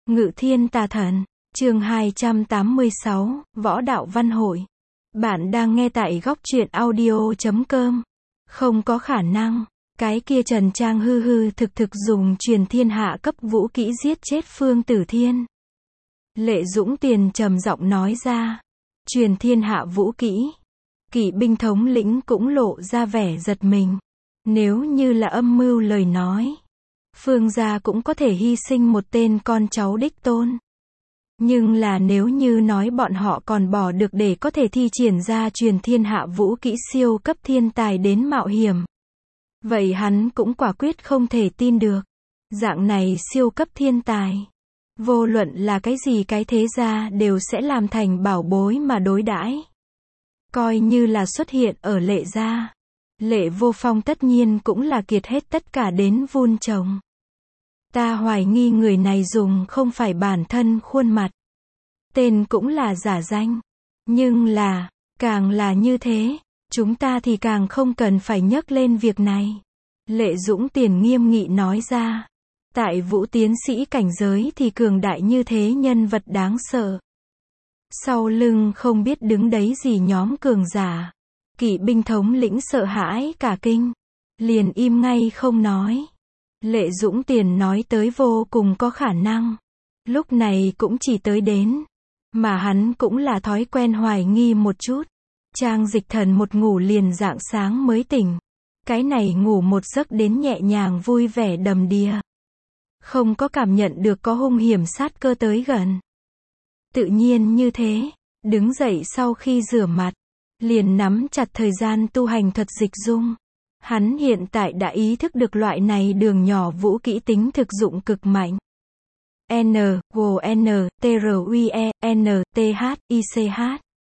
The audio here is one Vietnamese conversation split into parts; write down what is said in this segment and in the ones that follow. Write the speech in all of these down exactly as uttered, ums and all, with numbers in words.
Ngự thiên tà thần, chương hai trăm tám mươi sáu, Võ đạo văn hội. Bạn đang nghe tại góc truyện audio chấm com. Không có khả năng, cái kia Trần Trang hư hư thực thực dùng truyền thiên hạ cấp vũ kỹ giết chết Phương Tử Thiên. Lệ Dũng Tiền trầm giọng nói ra, truyền thiên hạ vũ kỹ. Kỵ binh thống lĩnh cũng lộ ra vẻ giật mình. Nếu như là âm mưu lời nói, Phương gia cũng có thể hy sinh một tên con cháu đích tôn. Nhưng là nếu như nói bọn họ còn bỏ được để có thể thi triển ra truyền thiên hạ vũ kỹ siêu cấp thiên tài đến mạo hiểm, vậy hắn cũng quả quyết không thể tin được. Dạng này siêu cấp thiên tài, vô luận là cái gì cái thế gia đều sẽ làm thành bảo bối mà đối đãi. Coi như là xuất hiện ở Lệ gia, Lệ Vô Phong tất nhiên cũng là kiệt hết tất cả đến vun trồng. Ta hoài nghi người này dùng không phải bản thân khuôn mặt, tên cũng là giả danh. Nhưng là, càng là như thế, chúng ta thì càng không cần phải nhắc lên việc này. Lệ Dũng Tiền nghiêm nghị nói ra, tại Vũ tiến sĩ cảnh giới thì cường đại như thế nhân vật đáng sợ. Sau lưng không biết đứng đấy gì nhóm cường giả. Kỵ binh thống lĩnh sợ hãi cả kinh, liền im ngay không nói. Lệ Dũng Tiền nói tới vô cùng có khả năng, lúc này cũng chỉ tới đến, mà hắn cũng là thói quen hoài nghi một chút. Trang Dịch Thần một ngủ liền rạng sáng mới tỉnh, cái này ngủ một giấc đến nhẹ nhàng vui vẻ đầm đìa, không có cảm nhận được có hung hiểm sát cơ tới gần. Tự nhiên như thế, đứng dậy sau khi rửa mặt, liền nắm chặt thời gian tu hành thuật dịch dung. Hắn hiện tại đã ý thức được loại này đường nhỏ vũ kỹ tính thực dụng cực mạnh. N, G, N, T, R, U, E, N, T, H, I, C, H.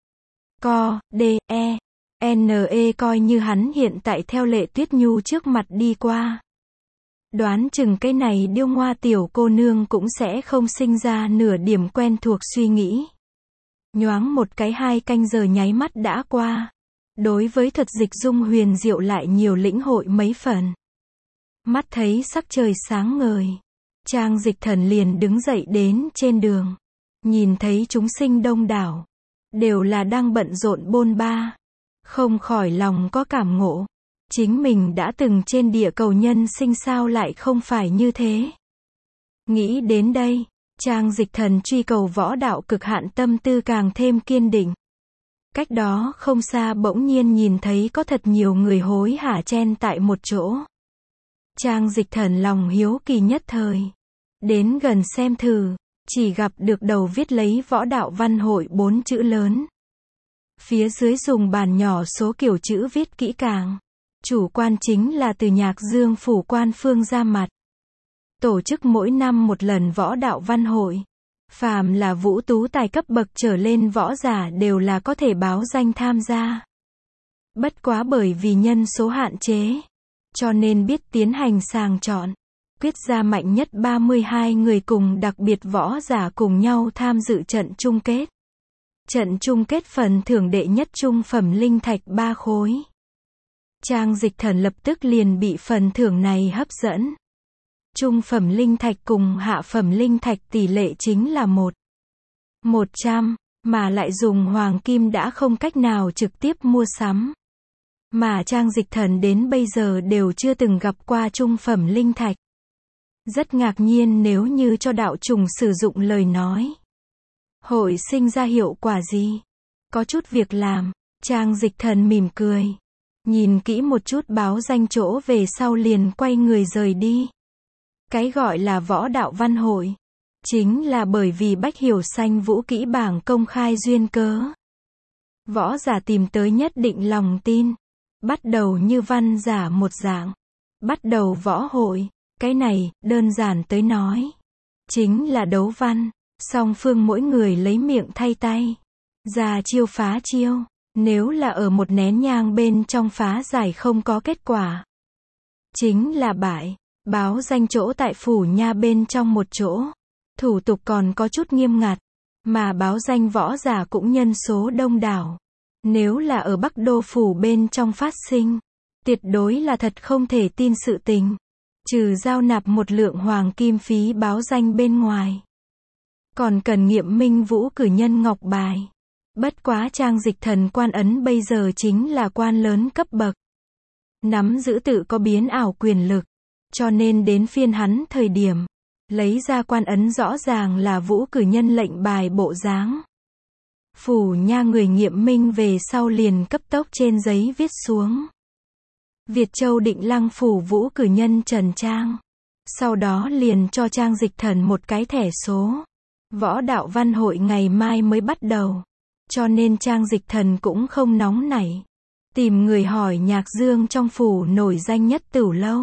Co, D, E, N, E coi như hắn hiện tại theo Lệ Tuyết Nhu trước mặt đi qua. Đoán chừng cái này điêu ngoa tiểu cô nương cũng sẽ không sinh ra nửa điểm quen thuộc suy nghĩ. Nhoáng một cái hai canh giờ nháy mắt đã qua. Đối với thuật dịch dung huyền diệu lại nhiều lĩnh hội mấy phần. Mắt thấy sắc trời sáng ngời, Trang Dịch Thần liền đứng dậy đến trên đường. Nhìn thấy chúng sinh đông đảo, đều là đang bận rộn bôn ba. Không khỏi lòng có cảm ngộ. Chính mình đã từng trên địa cầu nhân sinh sao lại không phải như thế. Nghĩ đến đây, Trang Dịch Thần truy cầu võ đạo cực hạn tâm tư càng thêm kiên định. Cách đó không xa bỗng nhiên nhìn thấy có thật nhiều người hối hả chen tại một chỗ. Trang Dịch Thần lòng hiếu kỳ nhất thời. Đến gần xem thử, chỉ gặp được đầu viết lấy võ đạo văn hội bốn chữ lớn. Phía dưới dùng bàn nhỏ số kiểu chữ viết kỹ càng. Chủ quan chính là từ Nhạc Dương phủ quan Phương ra mặt. Tổ chức mỗi năm một lần võ đạo văn hội. Phàm là vũ tú tài cấp bậc trở lên võ giả đều là có thể báo danh tham gia. Bất quá bởi vì nhân số hạn chế, cho nên biết tiến hành sàng chọn. Quyết ra mạnh nhất ba mươi hai người cùng đặc biệt võ giả cùng nhau tham dự trận chung kết. Trận chung kết phần thưởng đệ nhất trung phẩm linh thạch ba khối. Trang Dịch Thần lập tức liền bị phần thưởng này hấp dẫn. Trung phẩm linh thạch cùng hạ phẩm linh thạch tỷ lệ chính là một một trăm, mà lại dùng hoàng kim đã không cách nào trực tiếp mua sắm. Mà Trang Dịch Thần đến bây giờ đều chưa từng gặp qua trung phẩm linh thạch. Rất ngạc nhiên nếu như cho đạo trùng sử dụng lời nói. Hội sinh ra hiệu quả gì? Có chút việc làm, Trang Dịch Thần mỉm cười. Nhìn kỹ một chút báo danh chỗ về sau liền quay người rời đi. Cái gọi là võ đạo văn hội, chính là bởi vì Bách Hiểu Xanh vũ kỹ bảng công khai duyên cớ. Võ giả tìm tới nhất định lòng tin. Bắt đầu như văn giả một dạng. Bắt đầu võ hội, cái này, đơn giản tới nói, chính là đấu văn. Song phương mỗi người lấy miệng thay tay. Ra chiêu phá chiêu. Nếu là ở một nén nhang bên trong phá giải không có kết quả, chính là bại. Báo danh chỗ tại phủ nha bên trong một chỗ. Thủ tục còn có chút nghiêm ngặt, mà báo danh võ giả cũng nhân số đông đảo. Nếu là ở Bắc Đô phủ bên trong phát sinh, tuyệt đối là thật không thể tin sự tình. Trừ giao nạp một lượng hoàng kim phí báo danh bên ngoài, còn cần nghiệm minh vũ cử nhân ngọc bài. Bất quá Trang Dịch Thần quan ấn bây giờ chính là quan lớn cấp bậc. Nắm giữ tự có biến ảo quyền lực. Cho nên đến phiên hắn thời điểm, lấy ra quan ấn rõ ràng là vũ cử nhân lệnh bài bộ dáng. Phủ nha người nghiệm minh về sau liền cấp tốc trên giấy viết xuống. Việt Châu Định Lăng phủ vũ cử nhân Trần Trang. Sau đó liền cho Trang Dịch Thần một cái thẻ số. Võ đạo văn hội ngày mai mới bắt đầu. Cho nên Trang Dịch Thần cũng không nóng nảy. Tìm người hỏi Nhạc Dương trong phủ nổi danh nhất Tửu Lâu.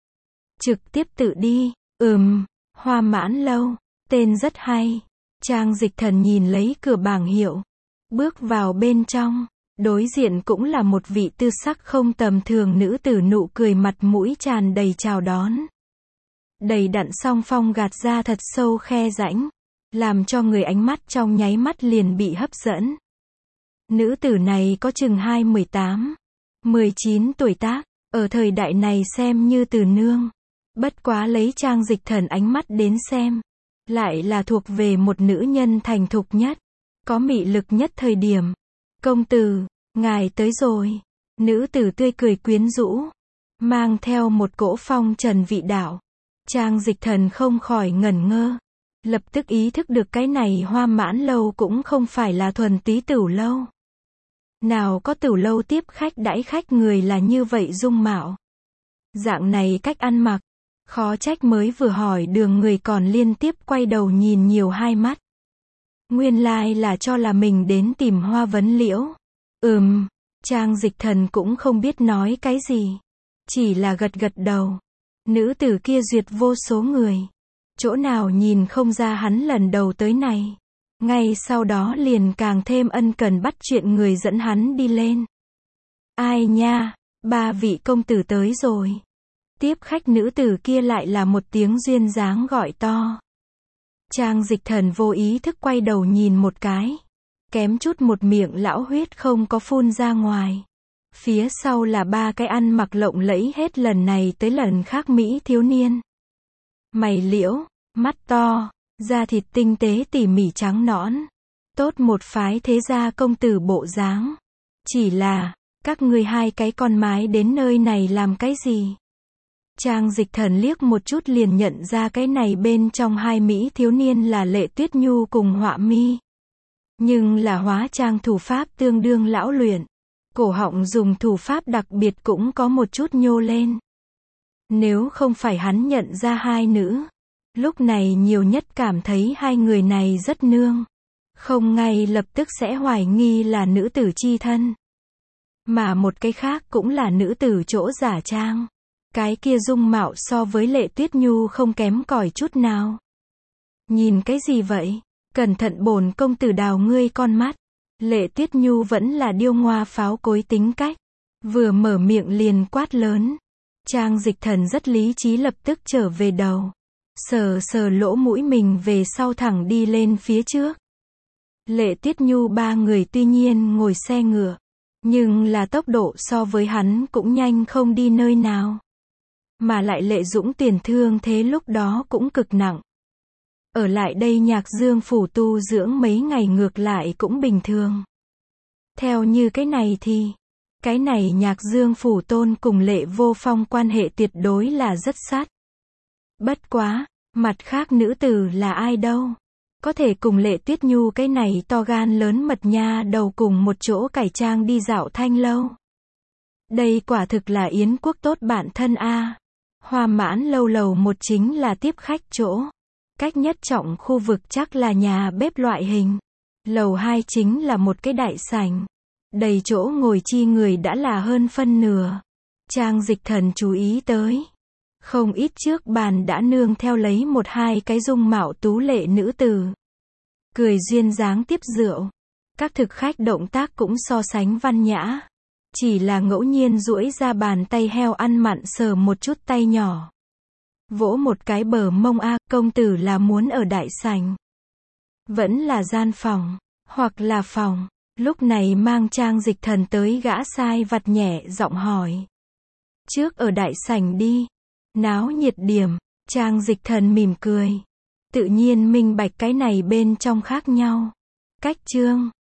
Trực tiếp tự đi. Ừm, Hoa Mãn Lâu. Tên rất hay. Trang Dịch Thần nhìn lấy cửa bảng hiệu. Bước vào bên trong. Đối diện cũng là một vị tư sắc không tầm thường nữ tử, nụ cười mặt mũi tràn đầy chào đón. Đầy đặn song phong gạt ra thật sâu khe rãnh. Làm cho người ánh mắt trong nháy mắt liền bị hấp dẫn. Nữ tử này có chừng hai mười tám, mười chín tuổi tác. Ở thời đại này xem như từ nương. Bất quá lấy Trang Dịch Thần ánh mắt đến xem. Lại là thuộc về một nữ nhân thành thục nhất. Có mị lực nhất thời điểm. Công tử, ngài tới rồi. Nữ tử tươi cười quyến rũ. Mang theo một cỗ phong trần vị đạo. Trang Dịch Thần không khỏi ngẩn ngơ. Lập tức ý thức được cái này Hoa Mãn Lâu cũng không phải là thuần túy tửu lâu. Nào có tửu lâu tiếp khách đãi khách người là như vậy dung mạo. Dạng này cách ăn mặc. Khó trách mới vừa hỏi đường người còn liên tiếp quay đầu nhìn nhiều hai mắt. Nguyên lai là cho là mình đến tìm Hoa Vấn Liễu. Ừm, Trang Dịch Thần cũng không biết nói cái gì. Chỉ là gật gật đầu. Nữ tử kia duyệt vô số người. Chỗ nào nhìn không ra hắn lần đầu tới này. Ngay sau đó liền càng thêm ân cần bắt chuyện người dẫn hắn đi lên. Ai nha, ba vị công tử tới rồi. Tiếp khách nữ tử kia lại là một tiếng duyên dáng gọi to. Trang Dịch Thần vô ý thức quay đầu nhìn một cái. Kém chút một miệng lão huyết không có phun ra ngoài. Phía sau là ba cái ăn mặc lộng lẫy hết lần này tới lần khác mỹ thiếu niên. Mày liễu, mắt to, da thịt tinh tế tỉ mỉ trắng nõn. Tốt một phái thế gia công tử bộ dáng. Chỉ là, các ngươi hai cái con mái đến nơi này làm cái gì? Trang Dịch Thần liếc một chút liền nhận ra cái này bên trong hai mỹ thiếu niên là Lệ Tuyết Nhu cùng Họa Mi. Nhưng là hóa trang thủ pháp tương đương lão luyện. Cổ họng dùng thủ pháp đặc biệt cũng có một chút nhô lên. Nếu không phải hắn nhận ra hai nữ, lúc này nhiều nhất cảm thấy hai người này rất nương. Không ngay lập tức sẽ hoài nghi là nữ tử chi thân. Mà một cái khác cũng là nữ tử chỗ giả trang. Cái kia dung mạo so với Lệ Tuyết Nhu không kém cỏi chút nào. Nhìn cái gì vậy? Cẩn thận bổn công tử đào ngươi con mắt. Lệ Tuyết Nhu vẫn là điêu ngoa pháo cối tính cách. Vừa mở miệng liền quát lớn. Trang Dịch Thần rất lý trí lập tức trở về đầu. Sờ sờ lỗ mũi mình về sau thẳng đi lên phía trước. Lệ Tuyết Nhu ba người tuy nhiên ngồi xe ngựa. Nhưng là tốc độ so với hắn cũng nhanh không đi nơi nào. Mà lại Lệ Dũng tiền thương thế lúc đó cũng cực nặng. Ở lại đây Nhạc Dương phủ tu dưỡng mấy ngày ngược lại cũng bình thường. Theo như cái này thì, cái này Nhạc Dương phủ tôn cùng Lệ Vô Phong quan hệ tuyệt đối là rất sát. Bất quá, mặt khác nữ tử là ai đâu? Có thể cùng Lệ Tuyết Nhu cái này to gan lớn mật nha đầu cùng một chỗ cải trang đi dạo thanh lâu. Đây quả thực là Yến quốc tốt bạn thân a. Hoa Mãn Lâu lầu một chính là tiếp khách chỗ. Cách nhất trọng khu vực chắc là nhà bếp loại hình. Lầu hai chính là một cái đại sảnh. Đầy chỗ ngồi chi người đã là hơn phân nửa. Trang Dịch Thần chú ý tới. Không ít trước bàn đã nương theo lấy một hai cái dung mạo tú lệ nữ tử. Cười duyên dáng tiếp rượu. Các thực khách động tác cũng so sánh văn nhã. Chỉ là ngẫu nhiên duỗi ra bàn tay heo ăn mặn sờ một chút tay nhỏ. Vỗ một cái bờ mông a, công tử là muốn ở đại sảnh. Vẫn là gian phòng, hoặc là phòng. Lúc này mang Trang Dịch Thần tới gã sai vặt nhẹ giọng hỏi. Trước ở đại sảnh đi. Náo nhiệt điểm, Trang Dịch Thần mỉm cười. Tự nhiên minh bạch cái này bên trong khác nhau. Cách chương